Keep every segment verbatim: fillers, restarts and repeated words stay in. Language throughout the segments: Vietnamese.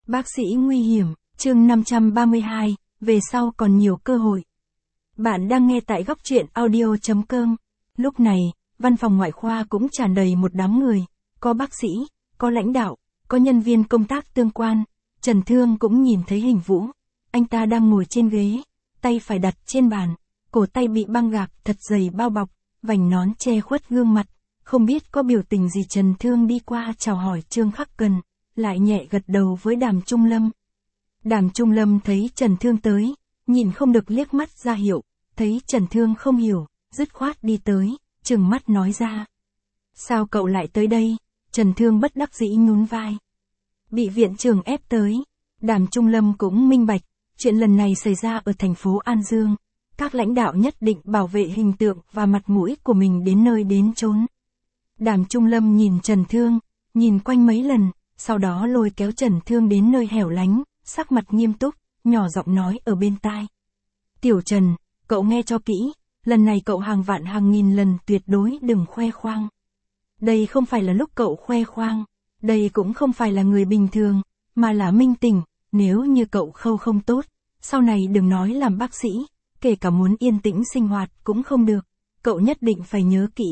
Bác sĩ nguy hiểm, chương năm trăm ba mươi hai, về sau còn nhiều cơ hội. Bạn đang nghe tại góc truyện audio chấm com. Lúc này, văn phòng ngoại khoa cũng tràn đầy một đám người, có bác sĩ, có lãnh đạo, có nhân viên công tác tương quan. Trần Thương cũng nhìn thấy Hình Vũ. Anh ta đang ngồi trên ghế, tay phải đặt trên bàn, cổ tay bị băng gạc thật dày bao bọc, vành nón che khuất gương mặt. Không biết có biểu tình gì. Trần Thương đi qua chào hỏi Trương Khắc Cần, lại nhẹ gật đầu với Đàm Trung Lâm. Đàm Trung Lâm thấy Trần Thương tới, nhìn không được liếc mắt ra hiệu, thấy Trần Thương không hiểu, dứt khoát đi tới, trừng mắt nói ra. Sao cậu lại tới đây? Trần Thương bất đắc dĩ nhún vai. Bị viện trưởng ép tới. Đàm Trung Lâm cũng minh bạch, chuyện lần này xảy ra ở thành phố An Dương. Các lãnh đạo nhất định bảo vệ hình tượng và mặt mũi của mình đến nơi đến chốn. Đàm Trung Lâm nhìn Trần Thương, nhìn quanh mấy lần, sau đó lôi kéo Trần Thương đến nơi hẻo lánh, sắc mặt nghiêm túc, nhỏ giọng nói ở bên tai. Tiểu Trần, cậu nghe cho kỹ, lần này cậu hàng vạn hàng nghìn lần tuyệt đối đừng khoe khoang. Đây không phải là lúc cậu khoe khoang, đây cũng không phải là người bình thường, mà là minh tỉnh, nếu như cậu khâu không tốt, sau này đừng nói làm bác sĩ, kể cả muốn yên tĩnh sinh hoạt cũng không được, cậu nhất định phải nhớ kỹ.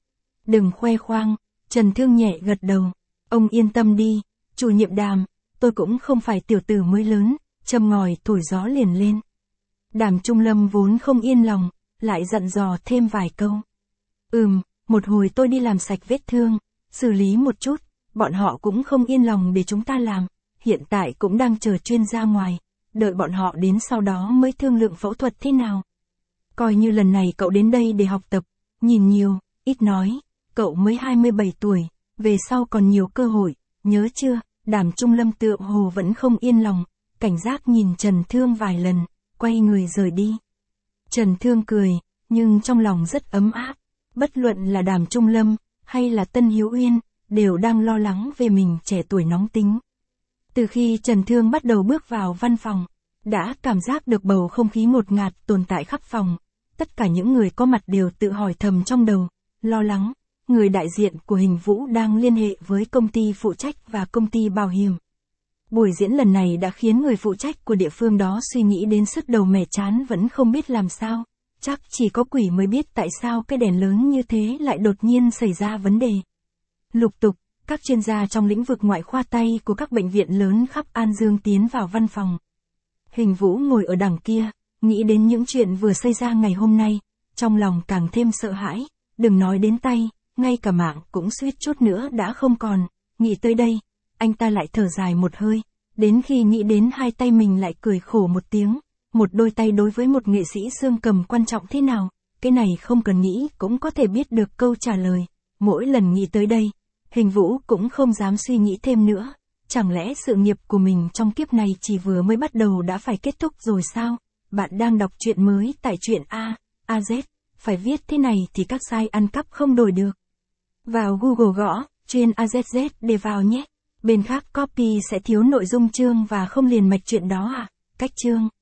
Đừng khoe khoang, Trần Thương nhẹ gật đầu, ông yên tâm đi, chủ nhiệm Đàm, tôi cũng không phải tiểu tử mới lớn, châm ngòi thổi gió liền lên. Đàm Trung Lâm vốn không yên lòng, lại dặn dò thêm vài câu. Ừm, một hồi tôi đi làm sạch vết thương, xử lý một chút, bọn họ cũng không yên lòng để chúng ta làm, hiện tại cũng đang chờ chuyên gia ngoài, đợi bọn họ đến sau đó mới thương lượng phẫu thuật thế nào. Coi như lần này cậu đến đây để học tập, nhìn nhiều, ít nói, cậu mới hai mươi bảy tuổi, về sau còn nhiều cơ hội, nhớ chưa? Đàm Trung Lâm tựa hồ vẫn không yên lòng, cảnh giác nhìn Trần Thương vài lần, quay người rời đi. Trần Thương cười, nhưng trong lòng rất ấm áp, bất luận là Đàm Trung Lâm, hay là Tân Hiếu Uyên, đều đang lo lắng về mình trẻ tuổi nóng tính. Từ khi Trần Thương bắt đầu bước vào văn phòng, đã cảm giác được bầu không khí ngột ngạt tồn tại khắp phòng, tất cả những người có mặt đều tự hỏi thầm trong đầu, lo lắng. Người đại diện của Hình Vũ đang liên hệ với công ty phụ trách và công ty bảo hiểm. Buổi diễn lần này đã khiến người phụ trách của địa phương đó suy nghĩ đến sứt đầu mẻ trán vẫn không biết làm sao. Chắc chỉ có quỷ mới biết tại sao cái đèn lớn như thế lại đột nhiên xảy ra vấn đề. Lục tục, các chuyên gia trong lĩnh vực ngoại khoa tay của các bệnh viện lớn khắp An Dương tiến vào văn phòng. Hình Vũ ngồi ở đằng kia, nghĩ đến những chuyện vừa xảy ra ngày hôm nay, trong lòng càng thêm sợ hãi, đừng nói đến tay. Ngay cả mạng cũng suýt chút nữa đã không còn. Nghĩ tới đây, anh ta lại thở dài một hơi, đến khi nghĩ đến hai tay mình lại cười khổ một tiếng. Một đôi tay đối với một nghệ sĩ xương cầm quan trọng thế nào, cái này không cần nghĩ cũng có thể biết được câu trả lời. Mỗi lần nghĩ tới đây, Hình Vũ cũng không dám suy nghĩ thêm nữa. Chẳng lẽ sự nghiệp của mình trong kiếp này chỉ vừa mới bắt đầu đã phải kết thúc rồi sao? Bạn đang đọc truyện mới tại truyện A, a zét, phải viết thế này thì các sai ăn cắp không đổi được. Vào Google gõ, chuyên a zét zét để vào nhé. Bên khác copy sẽ thiếu nội dung chương và không liền mạch chuyện đó à? Cách chương.